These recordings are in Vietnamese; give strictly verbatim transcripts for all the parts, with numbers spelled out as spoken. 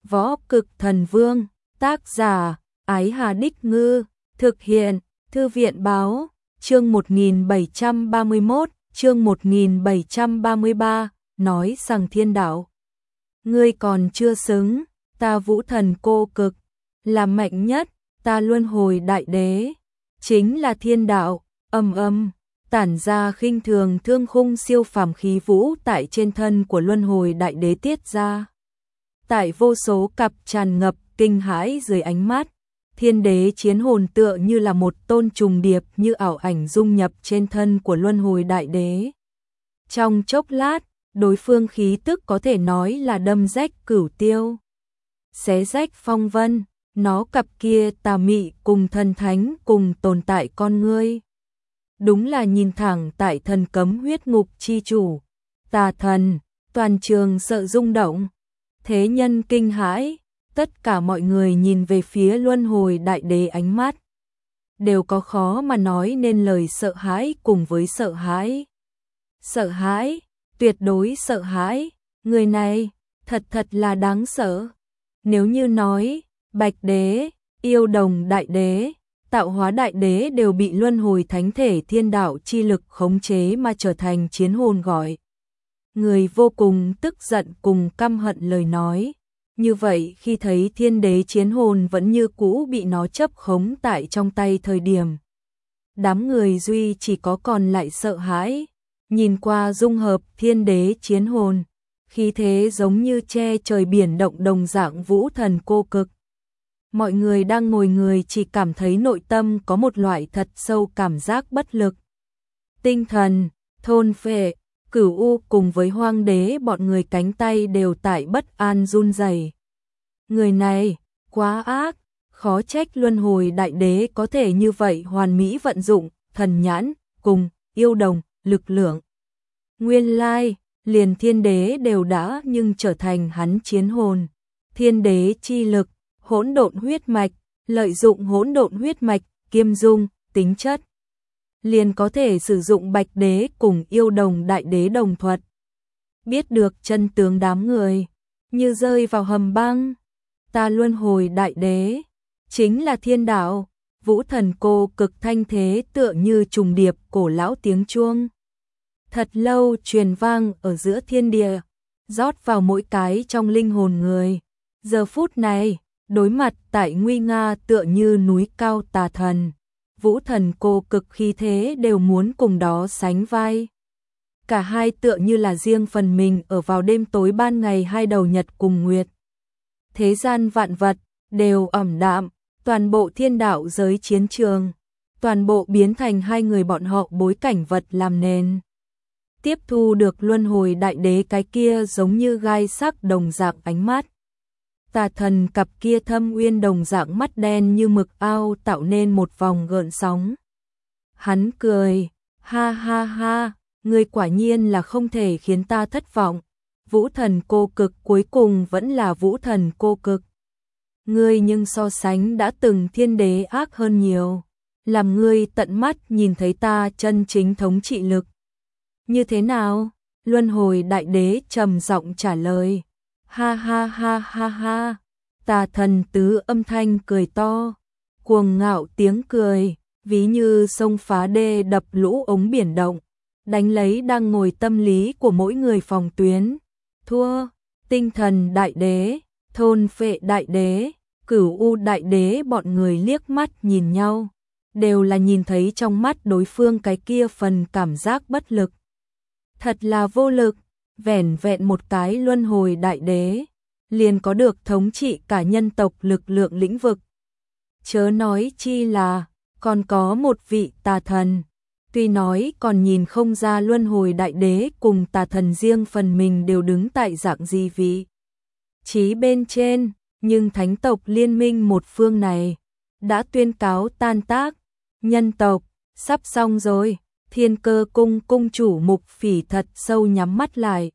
Võ Cực Thần Vương, tác giả, Ái Hà Đích Ngư, thực hiện, Thư viện Báo, chương một nghìn bảy trăm ba mươi mốt, chương một nghìn bảy trăm ba mươi ba, nói rằng thiên đạo. Ngươi còn chưa xứng, ta Vũ Thần Cô Cực, là mạnh nhất, ta Luân Hồi Đại Đế, chính là thiên đạo, âm âm, tản ra khinh thường thương khung siêu phàm khí vũ tại trên thân của Luân Hồi Đại Đế tiết ra. Tại vô số cặp tràn ngập kinh hãi dưới ánh mắt, thiên đế chiến hồn tựa như là một tôn trùng điệp như ảo ảnh dung nhập trên thân của Luân Hồi Đại Đế. Trong chốc lát, đối phương khí tức có thể nói là đâm rách cửu tiêu, xé rách phong vân, nó cặp kia tà mị cùng thần thánh cùng tồn tại con ngươi. Đúng là nhìn thẳng tại thần cấm huyết ngục chi chủ, tà thần, toàn trường sợ rung động. Thế nhân kinh hãi, tất cả mọi người nhìn về phía Luân Hồi Đại Đế, ánh mắt đều có khó mà nói nên lời sợ hãi cùng với sợ hãi. Sợ hãi, tuyệt đối sợ hãi, người này thật thật là đáng sợ. Nếu như nói Bạch Đế, Yêu Đồng Đại Đế, Tạo Hóa Đại Đế đều bị Luân Hồi Thánh Thể thiên đạo chi lực khống chế mà trở thành chiến hồn gọi người vô cùng tức giận cùng căm hận lời nói. Như vậy khi thấy thiên đế chiến hồn vẫn như cũ bị nó chấp khống tại trong tay thời điểm, đám người duy chỉ có còn lại sợ hãi. Nhìn qua dung hợp thiên đế chiến hồn, khí thế giống như che trời biển động đồng dạng Vũ Thần Cô Cực. Mọi người đang ngồi người chỉ cảm thấy nội tâm có một loại thật sâu cảm giác bất lực. Tinh thần, thôn phệ, Cửu U cùng với Hoang Đế bọn người cánh tay đều tại bất an run rẩy. Người này, quá ác, khó trách Luân Hồi Đại Đế có thể như vậy hoàn mỹ vận dụng thần nhãn cùng yêu đồng lực lượng. Nguyên lai, liền thiên đế đều đã nhưng trở thành hắn chiến hồn. Thiên đế chi lực, hỗn độn huyết mạch, lợi dụng hỗn độn huyết mạch, kiêm dung, tính chất, liền có thể sử dụng Bạch Đế cùng Yêu Đồng Đại Đế đồng thuật. Biết được chân tướng đám người, như rơi vào hầm băng. Ta Luân Hồi Đại Đế, chính là thiên đạo. Vũ Thần Cô Cực thanh thế tựa như trùng điệp cổ lão tiếng chuông. Thật lâu truyền vang ở giữa thiên địa, rót vào mỗi cái trong linh hồn người. Giờ phút này, đối mặt tại nguy nga tựa như núi cao tà thần, Vũ Thần Cô Cực khí thế đều muốn cùng đó sánh vai. Cả hai tựa như là riêng phần mình ở vào đêm tối ban ngày hai đầu nhật cùng nguyệt. Thế gian vạn vật đều ẩm đạm, toàn bộ thiên đạo giới chiến trường, toàn bộ biến thành hai người bọn họ bối cảnh vật làm nền. Tiếp thu được Luân Hồi Đại Đế cái kia giống như gai sắc đồng dạng ánh mắt. Tà thần cặp kia thâm uyên đồng dạng mắt đen như mực ao tạo nên một vòng gợn sóng. Hắn cười, ha ha ha, ngươi quả nhiên là không thể khiến ta thất vọng. Vũ Thần Cô Cực cuối cùng vẫn là Vũ Thần Cô Cực. Ngươi nhưng so sánh đã từng thiên đế ác hơn nhiều. Làm ngươi tận mắt nhìn thấy ta chân chính thống trị lực. Như thế nào? Luân Hồi Đại Đế trầm giọng trả lời. Ha ha ha ha ha. Tà thần tứ âm thanh cười to, cuồng ngạo tiếng cười, ví như sông phá đê đập lũ ống biển động, đánh lấy đang ngồi tâm lý của mỗi người phòng tuyến. Thua, Tinh Thần Đại Đế, Thôn Phệ Đại Đế, Cửu U Đại Đế bọn người liếc mắt nhìn nhau, đều là nhìn thấy trong mắt đối phương cái kia phần cảm giác bất lực. Thật là vô lực, vẻn vẹn một cái Luân Hồi Đại Đế, liền có được thống trị cả nhân tộc lực lượng lĩnh vực. Chớ nói chi là, còn có một vị tà thần. Tuy nói còn nhìn không ra Luân Hồi Đại Đế cùng tà thần riêng phần mình đều đứng tại dạng gì vị trí bên trên, nhưng thánh tộc liên minh một phương này đã tuyên cáo tan tác. Nhân tộc, sắp xong rồi. Thiên Cơ cung cung chủ Mục Phỉ thật sâu nhắm mắt lại.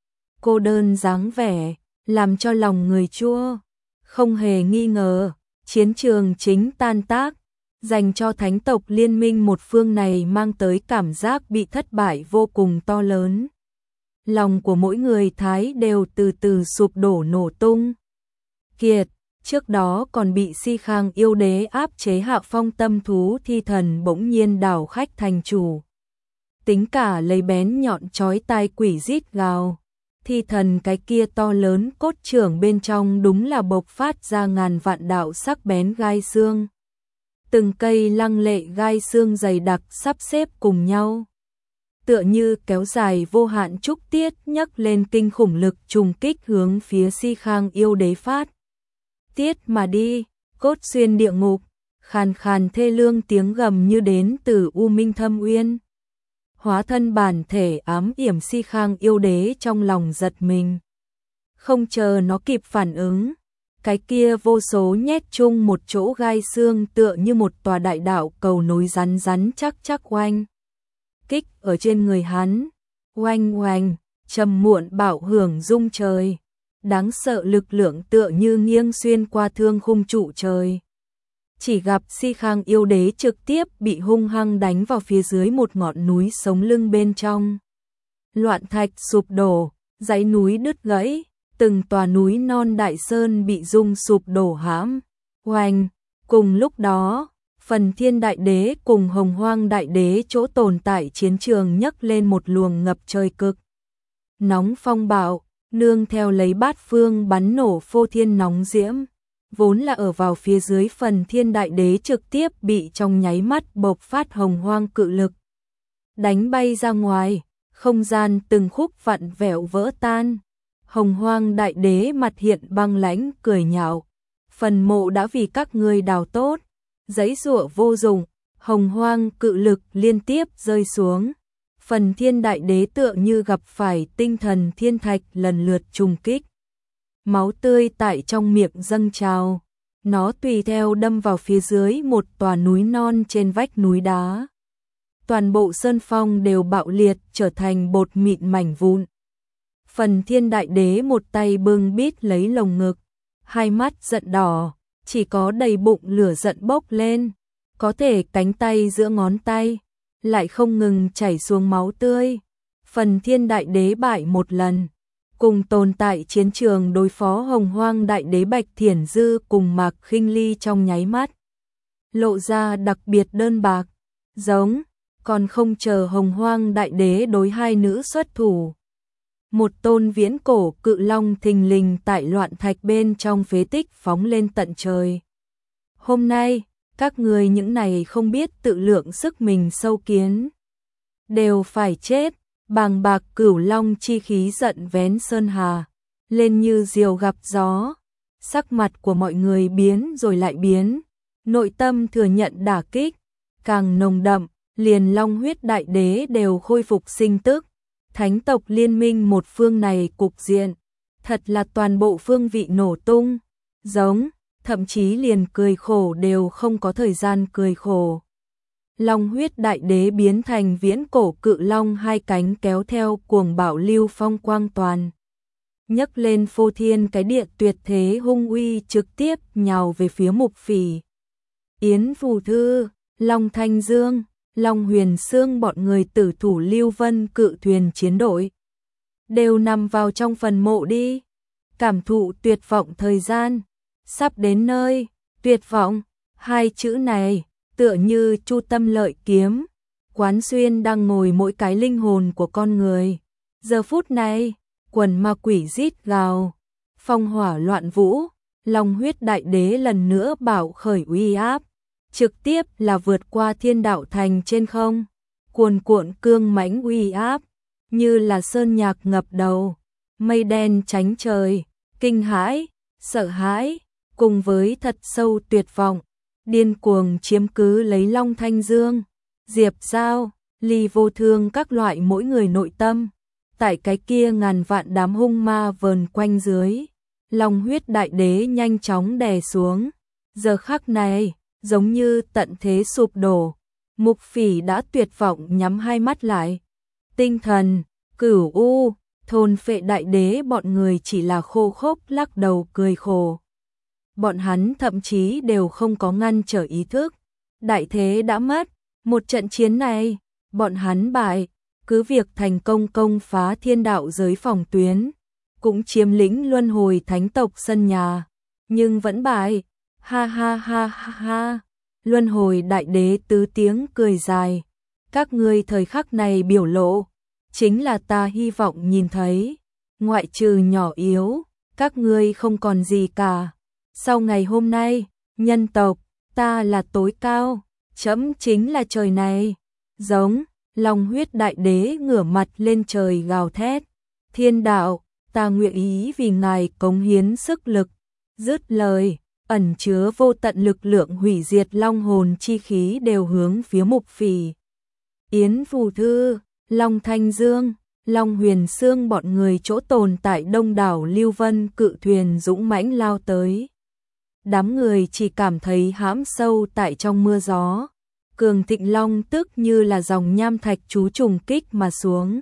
Cô đơn dáng vẻ, làm cho lòng người chua. Không hề nghi ngờ, chiến trường chính tan tác, dành cho thánh tộc liên minh một phương này mang tới cảm giác bị thất bại vô cùng to lớn. Lòng của mỗi người Thái đều từ từ sụp đổ nổ tung. kiệt, trước đó còn bị Si Khang yêu đế áp chế hạ phong tâm thú thi thần bỗng nhiên đảo khách thành chủ. Tính cả lấy bén nhọn chói tai quỷ rít gào. Thi thần cái kia to lớn cốt trưởng bên trong đúng là bộc phát ra ngàn vạn đạo sắc bén gai xương. Từng cây lăng lệ gai xương dày đặc sắp xếp cùng nhau. Tựa như kéo dài vô hạn trúc tiết nhấc lên kinh khủng lực trùng kích hướng phía Si Khang yêu đế phát. Tiết mà đi, cốt xuyên địa ngục, khàn khàn thê lương tiếng gầm như đến từ U Minh Thâm Uyên. Hóa thân bản thể ám yểm Si Khang yêu đế trong lòng giật mình. Không chờ nó kịp phản ứng, cái kia vô số nhét chung một chỗ gai xương tựa như một tòa đại đạo cầu nối rắn rắn chắc chắc oanh. Kích ở trên người hắn, oanh oanh, trầm muộn bạo hưởng rung trời. Đáng sợ lực lượng tựa như nghiêng xuyên qua thương khung trụ trời. Chỉ gặp Si Khang yêu đế trực tiếp bị hung hăng đánh vào phía dưới một ngọn núi sống lưng bên trong. Loạn thạch sụp đổ, dãy núi đứt gãy, từng tòa núi non đại sơn bị rung sụp đổ hãm. Oanh, cùng lúc đó, Phần Thiên Đại Đế cùng Hồng Hoang Đại Đế chỗ tồn tại chiến trường nhấc lên một luồng ngập trời cực nóng phong bạo, nương theo lấy bát phương bắn nổ phô thiên nóng diễm. Vốn là ở vào phía dưới Phần Thiên Đại Đế trực tiếp bị trong nháy mắt bộc phát hồng hoang cự lực đánh bay ra ngoài, không gian từng khúc vặn vẹo vỡ tan. Hồng Hoang Đại Đế mặt hiện băng lãnh cười nhạo, phần mộ đã vì các ngươi đào tốt, giấy giụa vô dụng. Hồng Hoang cự lực liên tiếp rơi xuống. Phần Thiên Đại Đế tựa như gặp phải tinh thần thiên thạch lần lượt trùng kích. Máu tươi tại trong miệng dâng trào, nó tùy theo đâm vào phía dưới một tòa núi non trên vách núi đá. Toàn bộ sơn phong đều bạo liệt trở thành bột mịn mảnh vụn. Phần Thiên Đại Đế một tay bưng bít lấy lồng ngực, hai mắt giận đỏ, chỉ có đầy bụng lửa giận bốc lên, có thể cánh tay giữa ngón tay lại không ngừng chảy xuống máu tươi. Phần Thiên Đại Đế bại một lần, cùng tồn tại chiến trường đối phó Hồng Hoang Đại Đế Bạch Thiển Dư cùng Mạc Khinh Ly trong nháy mắt lộ ra đặc biệt đơn bạc, giống, còn không chờ Hồng Hoang Đại Đế đối hai nữ xuất thủ. Một tôn viễn cổ cự long thình lình tại loạn thạch bên trong phế tích phóng lên tận trời. Hôm nay, các người những này không biết tự lượng sức mình sâu kiến, đều phải chết. Bàng bạc cửu long chi khí giận vén sơn hà, lên như diều gặp gió. Sắc mặt của mọi người biến rồi lại biến, nội tâm thừa nhận đả kích càng nồng đậm, liền Long Huyết Đại Đế đều khôi phục sinh tức. Thánh tộc liên minh một phương này cục diện, thật là toàn bộ phương vị nổ tung, giống, thậm chí liền cười khổ đều không có thời gian cười khổ. Long Huyết Đại Đế biến thành viễn cổ cự long, hai cánh kéo theo cuồng bạo lưu phong quang toàn. Nhấc lên phô thiên cái địa tuyệt thế hung uy trực tiếp nhào về phía Mục Phỉ. Yến Phù Thư, Long Thanh Dương, Long Huyền Sương bọn người tử thủ Lưu Vân cự thuyền chiến đội. Đều nằm vào trong phần mộ đi. Cảm thụ tuyệt vọng thời gian. Sắp đến nơi, tuyệt vọng, hai chữ này tựa như chu tâm lợi kiếm, quán xuyên đang ngồi mỗi cái linh hồn của con người. Giờ phút này, quần ma quỷ rít gào, phong hỏa loạn vũ, Long Huyết Đại Đế lần nữa bảo khởi uy áp, trực tiếp là vượt qua thiên đạo thành trên không, cuồn cuộn cương mãnh uy áp, như là sơn nhạc ngập đầu, mây đen tránh trời, kinh hãi, sợ hãi, cùng với thật sâu tuyệt vọng. Điên cuồng chiếm cứ lấy Long Thanh Dương, Diệp Giao, Ly Vô Thương các loại mỗi người nội tâm. Tại cái kia ngàn vạn đám hung ma vờn quanh dưới, Long Huyết Đại Đế nhanh chóng đè xuống. Giờ khắc này, giống như tận thế sụp đổ, Mục Phỉ đã tuyệt vọng nhắm hai mắt lại. Tinh thần, Cửu U, thôn phệ Đại Đế bọn người chỉ là khô khốc lắc đầu cười khổ. Bọn hắn thậm chí đều không có ngăn trở ý thức. Đại thế đã mất, một trận chiến này, bọn hắn bại, cứ việc thành công công phá thiên đạo giới phòng tuyến, cũng chiếm lĩnh luân hồi thánh tộc sân nhà, nhưng vẫn bại. Ha ha ha ha ha. Luân hồi đại đế tứ tiếng cười dài. Các ngươi thời khắc này biểu lộ, chính là ta hy vọng nhìn thấy. Ngoại trừ nhỏ yếu, các ngươi không còn gì cả. Sau ngày hôm nay, nhân tộc, ta là tối cao, trẫm chính là trời này. Giống, Long huyết đại đế ngửa mặt lên trời gào thét. Thiên đạo, ta nguyện ý vì ngài cống hiến sức lực. Dứt lời, ẩn chứa vô tận lực lượng hủy diệt long hồn chi khí đều hướng phía Mục Phỉ. Yến Phù Thư, Long Thanh Dương, Long Huyền Sương bọn người chỗ tồn tại đông đảo Lưu Vân cự thuyền dũng mãnh lao tới. Đám người chỉ cảm thấy hãm sâu tại trong mưa gió. Cường Thịnh Long tức như là dòng nham thạch chú trùng kích mà xuống.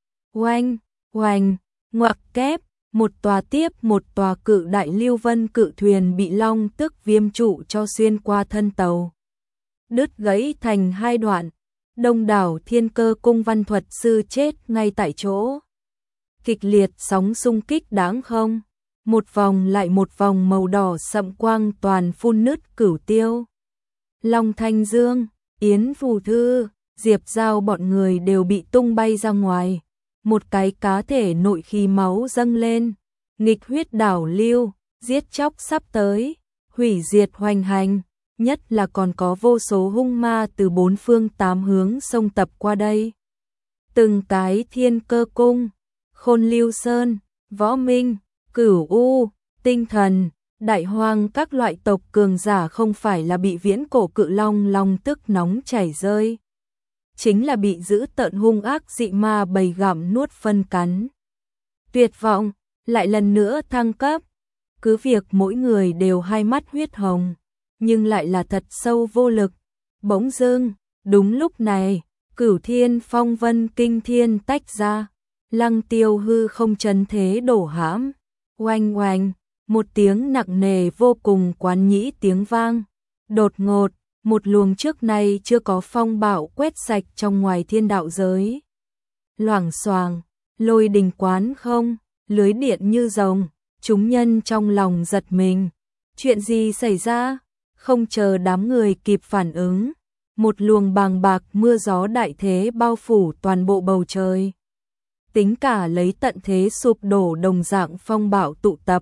Oanh, oanh, ngoặc kép, một tòa tiếp một tòa cự đại Lưu Vân cự thuyền bị long tức viêm trụ cho xuyên qua thân tàu. Đứt gãy thành hai đoạn, đông đảo Thiên Cơ cung văn thuật sư chết ngay tại chỗ. Kịch liệt sóng xung kích đáng không, một vòng lại một vòng màu đỏ sậm quang toàn phun nứt cửu tiêu. Long Thanh Dương, Yến Phù Thư, Diệp Giao bọn người đều bị tung bay ra ngoài. Một cái cá thể nội khí máu dâng lên, nghịch huyết đảo lưu, giết chóc sắp tới, hủy diệt hoành hành, nhất là còn có vô số hung ma từ bốn phương tám hướng xông tập qua đây. Từng cái Thiên Cơ cung, Khôn Lưu Sơn, Võ Minh, Cửu U, Tinh Thần, Đại Hoang các loại tộc cường giả không phải là bị viễn cổ cự long long tức nóng chảy rơi, chính là bị giữ tợn hung ác dị ma bầy gặm nuốt phân cắn. Tuyệt vọng, lại lần nữa thăng cấp. Cứ việc mỗi người đều hai mắt huyết hồng, nhưng lại là thật sâu vô lực. Bỗng dưng, đúng lúc này, Cửu Thiên Phong Vân Kinh Thiên tách ra, Lăng Tiêu hư không chấn thế đổ hãm. Oanh oanh, một tiếng nặng nề vô cùng quán nhĩ tiếng vang. Đột ngột, một luồng trước nay chưa có phong bạo quét sạch trong ngoài thiên đạo giới. Loảng xoàng, lôi đình quán không, lưới điện như rồng, chúng nhân trong lòng giật mình. Chuyện gì xảy ra? Không chờ đám người kịp phản ứng, một luồng bàng bạc mưa gió đại thế bao phủ toàn bộ bầu trời. Tính cả lấy tận thế sụp đổ đồng dạng phong bạo tụ tập.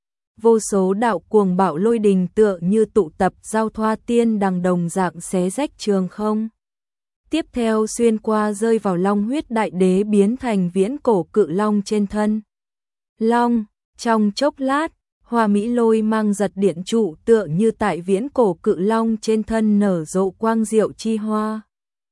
Vô số đạo cuồng bạo lôi đình tựa như tụ tập giao thoa tiên đằng đồng dạng xé rách trường không. Tiếp theo xuyên qua rơi vào long huyết đại đế biến thành viễn cổ cự long trên thân. Long, trong chốc lát, hoa mỹ lôi mang giật điện trụ tựa như tại viễn cổ cự long trên thân nở rộ quang diệu chi hoa.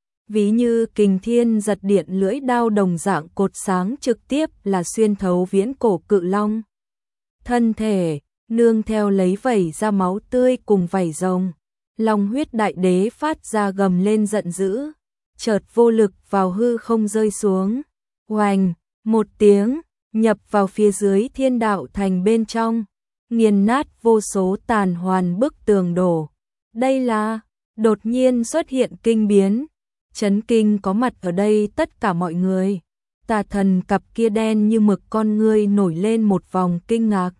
Ví như kình thiên giật điện lưỡi đao đồng dạng cột sáng trực tiếp là xuyên thấu viễn cổ cự long. Thân thể, nương theo lấy vẩy ra máu tươi cùng vảy rồng. Long huyết đại đế phát ra gầm lên giận dữ, chợt vô lực vào hư không rơi xuống. Oành, một tiếng, nhập vào phía dưới thiên đạo thành bên trong, nghiền nát vô số tàn hoàn bức tường đổ. Đây là, đột nhiên xuất hiện kinh biến, chấn kinh có mặt ở đây tất cả mọi người. Tà thần cặp kia đen như mực con ngươi nổi lên một vòng kinh ngạc.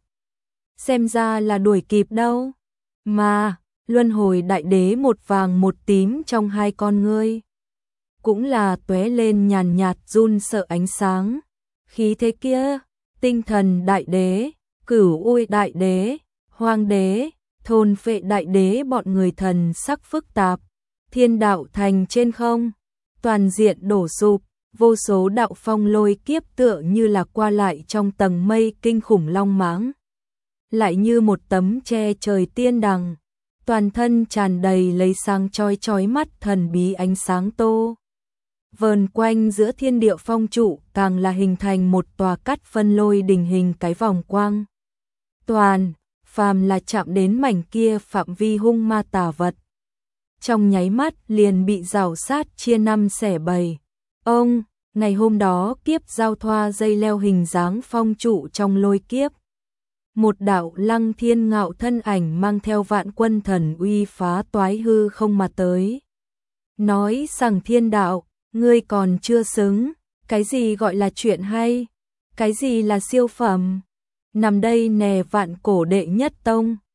Xem ra là đuổi kịp đâu. Mà, luân hồi đại đế một vàng một tím trong hai con ngươi. Cũng là tóe lên nhàn nhạt run sợ ánh sáng. Khí thế kia, tinh thần đại đế, cửu ui đại đế, hoang đế, thôn phệ đại đế bọn người thần sắc phức tạp. Thiên đạo thành trên không, toàn diện đổ sụp, vô số đạo phong lôi kiếp tựa như là qua lại trong tầng mây kinh khủng long mãng. Lại như một tấm che trời tiên đằng, toàn thân tràn đầy lấy sáng chói chói mắt thần bí ánh sáng tô. Vờn quanh giữa thiên địa phong trụ càng là hình thành một tòa cắt phân lôi đình hình cái vòng quang. Toàn, phàm là chạm đến mảnh kia phạm vi hung ma tà vật. Trong nháy mắt liền bị rào sát chia năm xẻ bảy. Ông, ngày hôm đó kiếp giao thoa dây leo hình dáng phong trụ trong lôi kiếp. Một đạo lăng thiên ngạo thân ảnh mang theo vạn quân thần uy phá toái hư không mà tới. Nói rằng thiên đạo, ngươi còn chưa xứng, cái gì gọi là chuyện hay, cái gì là siêu phẩm. nằm đây nè vạn cổ đệ nhất tông.